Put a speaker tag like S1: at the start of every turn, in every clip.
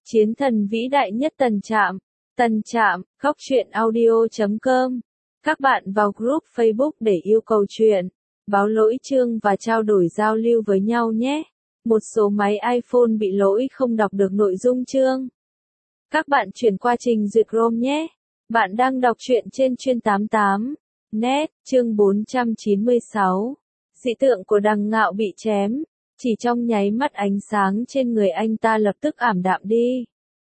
S1: Chiến thần vĩ đại nhất Tần Trạm. Tần Trạm, Góc Truyện Audio.com. Các bạn vào group Facebook để yêu cầu truyện, báo lỗi chương và trao đổi giao lưu với nhau nhé. Một số máy iPhone bị lỗi không đọc được nội dung chương. Các bạn chuyển qua trình duyệt Chrome nhé. Bạn đang đọc truyện trên Chuyên 88. Net, chương 496. Dị tượng của Đằng Ngạo bị chém. Chỉ trong nháy mắt ánh sáng trên người anh ta lập tức ảm đạm đi.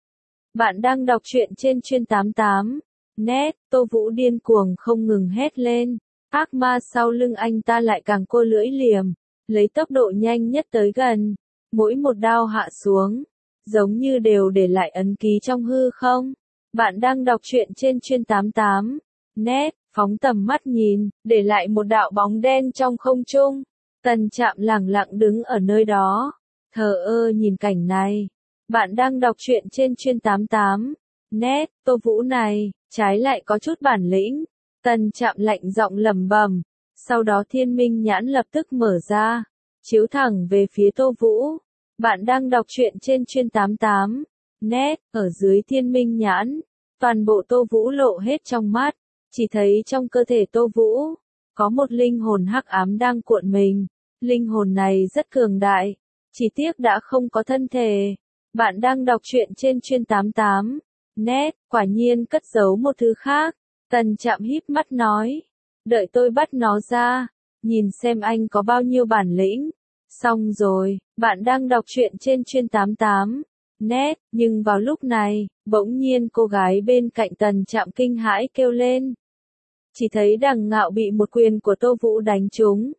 S1: Bạn đang đọc truyện trên Chuyên 88. Net, Tô Vũ điên cuồng không ngừng hét lên. Ác ma sau lưng anh ta lại càng cô lưỡi liềm, lấy tốc độ nhanh nhất tới gần. Mỗi một đao hạ xuống, giống như đều để lại ấn ký trong hư không. Bạn đang đọc truyện trên Chuyên 88. Net, phóng tầm mắt nhìn, để lại một đạo bóng đen trong không trung. Tần Trạm lẳng lặng đứng ở nơi đó, thờ ơ nhìn cảnh này. Bạn đang đọc truyện trên Chuyên 88. Net, Tô Vũ này, trái lại có chút bản lĩnh. Tần Trạm lạnh giọng lẩm bẩm. Sau đó thiên minh nhãn lập tức mở ra, chiếu thẳng về phía Tô Vũ. Bạn đang đọc truyện trên Chuyên 88. Net, ở dưới thiên minh nhãn, toàn bộ Tô Vũ lộ hết trong mắt. Chỉ thấy trong cơ thể Tô Vũ, có một linh hồn hắc ám đang cuộn mình. Linh hồn này rất cường đại, chỉ tiếc đã không có thân thể. Bạn đang đọc truyện trên Chuyên 88. Net, quả nhiên cất giấu một thứ khác. Tần Trạm híp mắt nói. Đợi tôi bắt nó ra, nhìn xem anh có bao nhiêu bản lĩnh. Xong rồi, bạn đang đọc truyện trên Chuyên 88. Net, nhưng vào lúc này, bỗng nhiên cô gái bên cạnh Tần Trạm kinh hãi kêu lên. Chỉ thấy Đằng Ngạo bị một quyền của Tô Vũ đánh trúng.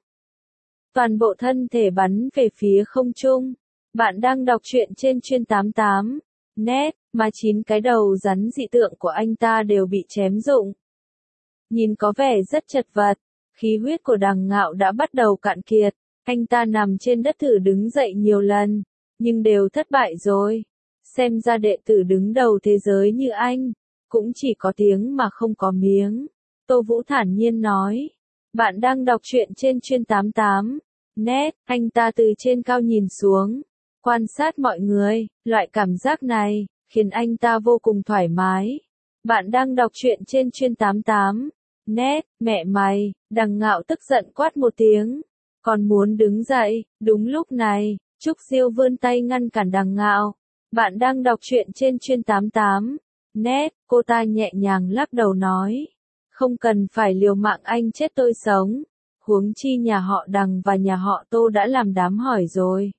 S1: Toàn bộ thân thể bắn về phía không trung. Bạn đang đọc truyện trên Chuyên 88. Net, mà 9 cái đầu rắn dị tượng của anh ta đều bị chém rụng. Nhìn có vẻ rất chật vật, khí huyết của Đằng Ngạo đã bắt đầu cạn kiệt. Anh ta nằm trên đất thử đứng dậy nhiều lần, nhưng đều thất bại rồi. Xem ra đệ tử đứng đầu thế giới như anh, cũng chỉ có tiếng mà không có miếng. Tô Vũ thản nhiên nói. Bạn đang đọc truyện trên Chuyên 88. Net, anh ta từ trên cao nhìn xuống, quan sát mọi người, loại cảm giác này, khiến anh ta vô cùng thoải mái. Bạn đang đọc truyện trên Chuyên 88. Net, mẹ mày, Đằng Ngạo tức giận quát một tiếng. Còn muốn đứng dậy, đúng lúc này, Trúc Diêu vươn tay ngăn cản Đằng Ngạo. Bạn đang đọc truyện trên Chuyên 88. Net, cô ta nhẹ nhàng lắc đầu nói. Không cần phải liều mạng anh chết tôi sống. Huống chi nhà họ Đằng và nhà họ Tô đã làm đám hỏi rồi.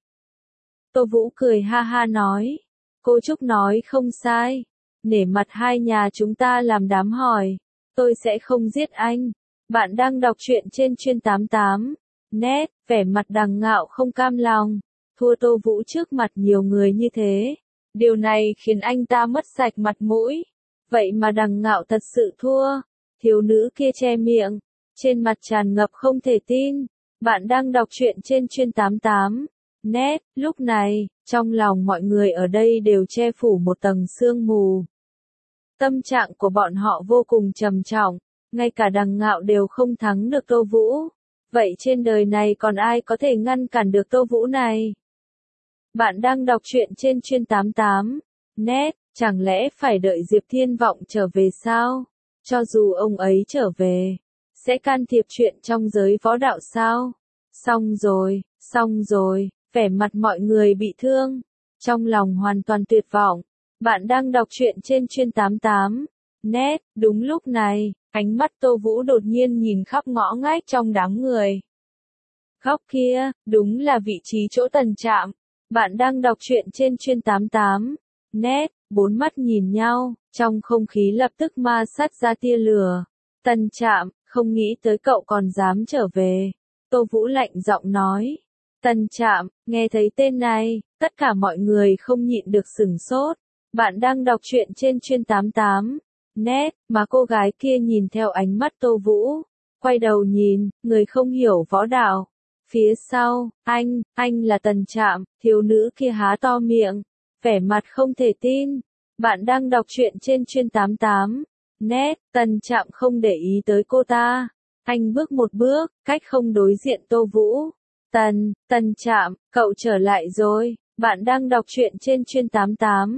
S1: Tô Vũ cười ha ha nói. Cô Trúc nói không sai. Nể mặt hai nhà chúng ta làm đám hỏi, tôi sẽ không giết anh. Bạn đang đọc truyện trên Chuyên 88. Net, vẻ mặt Đằng Ngạo không cam lòng. Thua Tô Vũ trước mặt nhiều người như thế. Điều này khiến anh ta mất sạch mặt mũi. Vậy mà Đằng Ngạo thật sự thua. Thiếu nữ kia che miệng, trên mặt tràn ngập không thể tin. Bạn đang đọc truyện trên Chuyên 88. Net, lúc này, trong lòng mọi người ở đây đều che phủ một tầng sương mù. Tâm trạng của bọn họ vô cùng trầm trọng, ngay cả Đằng Ngạo đều không thắng được Tô Vũ. Vậy trên đời này còn ai có thể ngăn cản được Tô Vũ này? Bạn đang đọc truyện trên Chuyên 88. Net, chẳng lẽ phải đợi Diệp Thiên Vọng trở về sao? Cho dù ông ấy trở về, sẽ can thiệp chuyện trong giới võ đạo sao? Xong rồi, vẻ mặt mọi người bị thương, trong lòng hoàn toàn tuyệt vọng. Bạn đang đọc truyện trên Chuyên 88. Net, đúng lúc này, ánh mắt Tô Vũ đột nhiên nhìn khắp ngõ ngách trong đám người. Góc kia, đúng là vị trí chỗ Tần Trạm. Bạn đang đọc truyện trên Chuyên 88. Net, bốn mắt nhìn nhau, trong không khí lập tức ma sát ra tia lửa. Tần Trạm, không nghĩ tới cậu còn dám trở về. Tô Vũ lạnh giọng nói. Tần Trạm, nghe thấy tên này, tất cả mọi người không nhịn được sửng sốt. Bạn đang đọc truyện trên Chuyên 88. Net, mà cô gái kia nhìn theo ánh mắt Tô Vũ. Quay đầu nhìn, người không hiểu võ đạo. Phía sau, anh là Tần Trạm, thiếu nữ kia há to miệng, vẻ mặt không thể tin. Bạn đang đọc truyện trên Chuyên 88. Net, Tần Trạm không để ý tới cô ta. Anh bước một bước, cách không đối diện Tô Vũ. Tần Trạm, cậu trở lại rồi. Bạn đang đọc truyện trên Chuyên 88.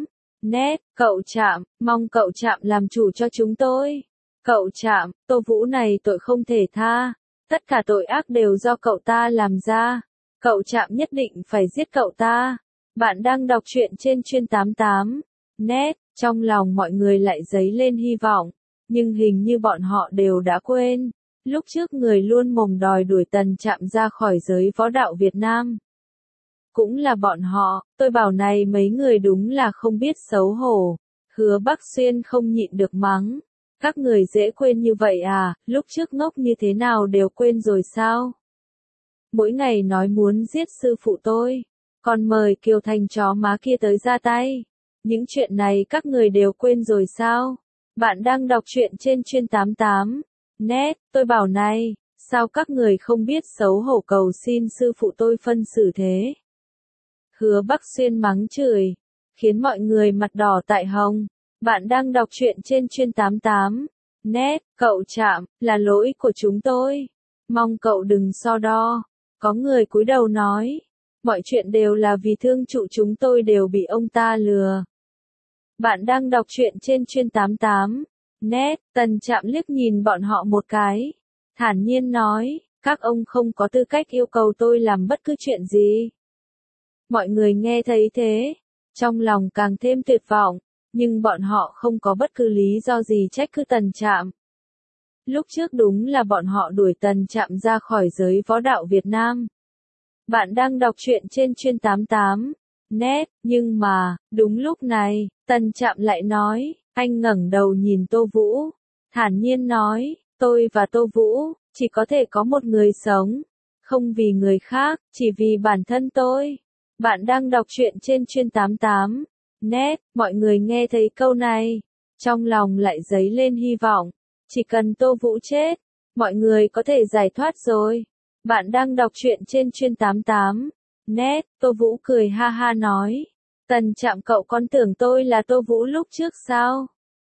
S1: Net, cậu Trạm, mong cậu Trạm làm chủ cho chúng tôi. Cậu Trạm, Tô Vũ này tội không thể tha. Tất cả tội ác đều do cậu ta làm ra. Cậu Trạm nhất định phải giết cậu ta. Bạn đang đọc truyện trên Chuyên 88. Net, trong lòng mọi người lại dấy lên hy vọng. Nhưng hình như bọn họ đều đã quên. Lúc trước người luôn mồm đòi đuổi Tần Trạm ra khỏi giới võ đạo Việt Nam. Cũng là bọn họ, tôi bảo này mấy người đúng là không biết xấu hổ. Hứa Bắc Xuyên không nhịn được mắng. Các người dễ quên như vậy à, lúc trước ngốc như thế nào đều quên rồi sao? Mỗi ngày nói muốn giết sư phụ tôi, còn mời Kiều Thành chó má kia tới ra tay. Những chuyện này các người đều quên rồi sao? Bạn đang đọc truyện trên Chuyên 88. Net, tôi bảo này, sao các người không biết xấu hổ cầu xin sư phụ tôi phân xử thế? Hứa Bắc Xuyên mắng chửi, khiến mọi người mặt đỏ tại hồng. Bạn đang đọc truyện trên Chuyên 88. Net, cậu Trạm, là lỗi của chúng tôi. Mong cậu đừng so đo. Có người cúi đầu nói, mọi chuyện đều là vì thương trụ chúng tôi đều bị ông ta lừa. Bạn đang đọc truyện trên Chuyên 88. Net, Tần Trạm liếc nhìn bọn họ một cái. Thản nhiên nói, các ông không có tư cách yêu cầu tôi làm bất cứ chuyện gì. Mọi người nghe thấy thế, trong lòng càng thêm tuyệt vọng, nhưng bọn họ không có bất cứ lý do gì trách cứ Tần Trạm. Lúc trước đúng là bọn họ đuổi Tần Trạm ra khỏi giới võ đạo Việt Nam. Bạn đang đọc truyện trên Chuyên 88. Net, nhưng mà, đúng lúc này, Tần Trạm lại nói, anh ngẩng đầu nhìn Tô Vũ, thản nhiên nói, tôi và Tô Vũ, chỉ có thể có một người sống, không vì người khác, chỉ vì bản thân tôi. Bạn đang đọc truyện trên Chuyên 88. Net, mọi người nghe thấy câu này, trong lòng lại dấy lên hy vọng, chỉ cần Tô Vũ chết, mọi người có thể giải thoát rồi. Bạn đang đọc truyện trên Chuyên 88. Net, Tô Vũ cười ha ha nói, Tần Trạm cậu con tưởng tôi là Tô Vũ lúc trước sao?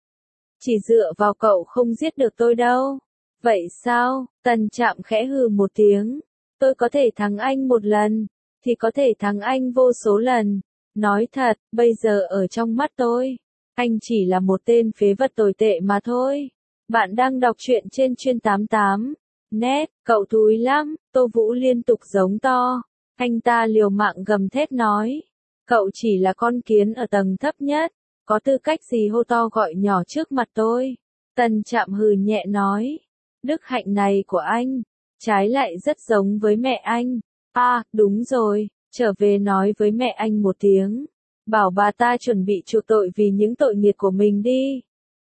S1: Chỉ dựa vào cậu không giết được tôi đâu. Vậy sao? Tần Trạm khẽ hừ một tiếng, tôi có thể thắng anh một lần, thì có thể thắng anh vô số lần. Nói thật, bây giờ ở trong mắt tôi, anh chỉ là một tên phế vật tồi tệ mà thôi. Bạn đang đọc truyện trên Chuyên 88. Net, cậu thúi lắm, Tô Vũ liên tục giống to. Anh ta liều mạng gầm thét nói, cậu chỉ là con kiến ở tầng thấp nhất, có tư cách gì hô to gọi nhỏ trước mặt tôi. Tần Trạm hừ nhẹ nói, đức hạnh này của anh, trái lại rất giống với mẹ anh. À, đúng rồi, trở về nói với mẹ anh một tiếng, bảo bà ta chuẩn bị chuộc tội vì những tội nghiệp của mình đi.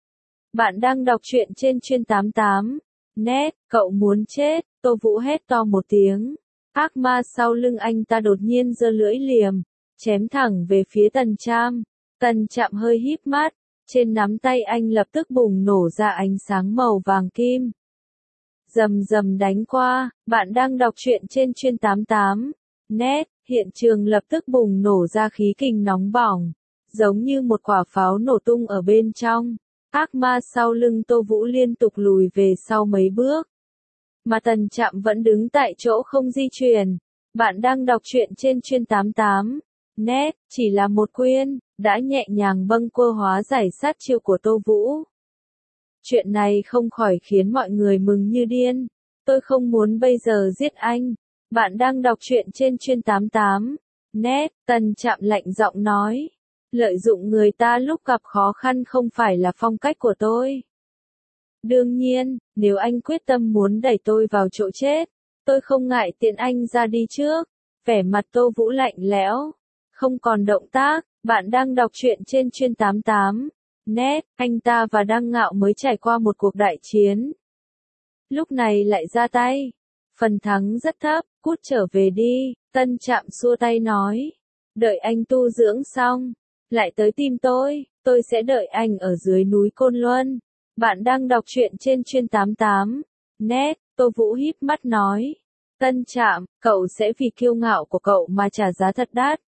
S1: Bạn đang đọc truyện trên Chuyên 88. Net, cậu muốn chết, Tô Vũ hét to một tiếng. Ác ma sau lưng anh ta đột nhiên giơ lưỡi liềm, chém thẳng về phía Tần Trạm. Tần Trạm hơi híp mắt, trên nắm tay anh lập tức bùng nổ ra ánh sáng màu vàng kim. Rầm rầm đánh qua, bạn đang đọc truyện trên Chuyên 88. Net, hiện trường lập tức bùng nổ ra khí kình nóng bỏng, giống như một quả pháo nổ tung ở bên trong. Ác ma sau lưng Tô Vũ liên tục lùi về sau mấy bước, mà Tần Trạm vẫn đứng tại chỗ không di chuyển. Bạn đang đọc truyện trên Chuyên 88. Net, chỉ là một quyền, đã nhẹ nhàng bâng quơ hóa giải sát chiêu của Tô Vũ. Chuyện này không khỏi khiến mọi người mừng như điên. Tôi không muốn bây giờ giết anh. Bạn đang đọc truyện trên Chuyên 88. Net, Tần Trạm lạnh giọng nói, lợi dụng người ta lúc gặp khó khăn không phải là phong cách của tôi. Đương nhiên, nếu anh quyết tâm muốn đẩy tôi vào chỗ chết, tôi không ngại tiện anh ra đi trước. Vẻ mặt Tô Vũ lạnh lẽo, không còn động tác. Bạn đang đọc truyện trên Chuyên 88. Net, anh ta và Đăng Ngạo mới trải qua một cuộc đại chiến. Lúc này lại ra tay. Phần thắng rất thấp, cút trở về đi. Tân Trạm xua tay nói, đợi anh tu dưỡng xong, lại tới tìm tôi sẽ đợi anh ở dưới núi Côn Luân. Bạn đang đọc truyện trên Chuyên 88. Net, Tô Vũ híp mắt nói, Tân Trạm, cậu sẽ vì kiêu ngạo của cậu mà trả giá thật đắt.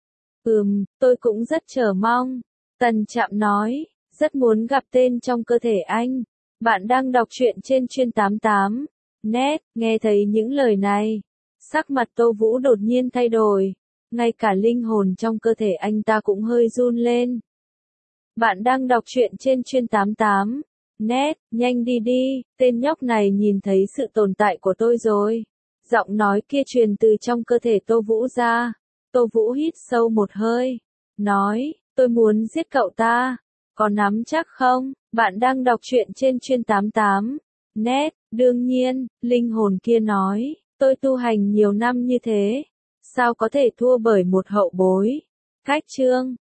S1: Tôi cũng rất chờ mong. Tần Trạm nói, rất muốn gặp tên trong cơ thể anh. Bạn đang đọc truyện trên Chuyên 88. Net, nghe thấy những lời này, sắc mặt Tô Vũ đột nhiên thay đổi, ngay cả linh hồn trong cơ thể anh ta cũng hơi run lên. Bạn đang đọc truyện trên chuyên 88. Net, nhanh đi đi, tên nhóc này nhìn thấy sự tồn tại của tôi rồi. Giọng nói kia truyền từ trong cơ thể Tô Vũ ra. Tô Vũ hít sâu một hơi. Nói, tôi muốn giết cậu ta. Có nắm chắc không? Bạn đang đọc truyện trên chuyên 88. Net, đương nhiên, linh hồn kia nói, tôi tu hành nhiều năm như thế. Sao có thể thua bởi một hậu bối? Khách chương,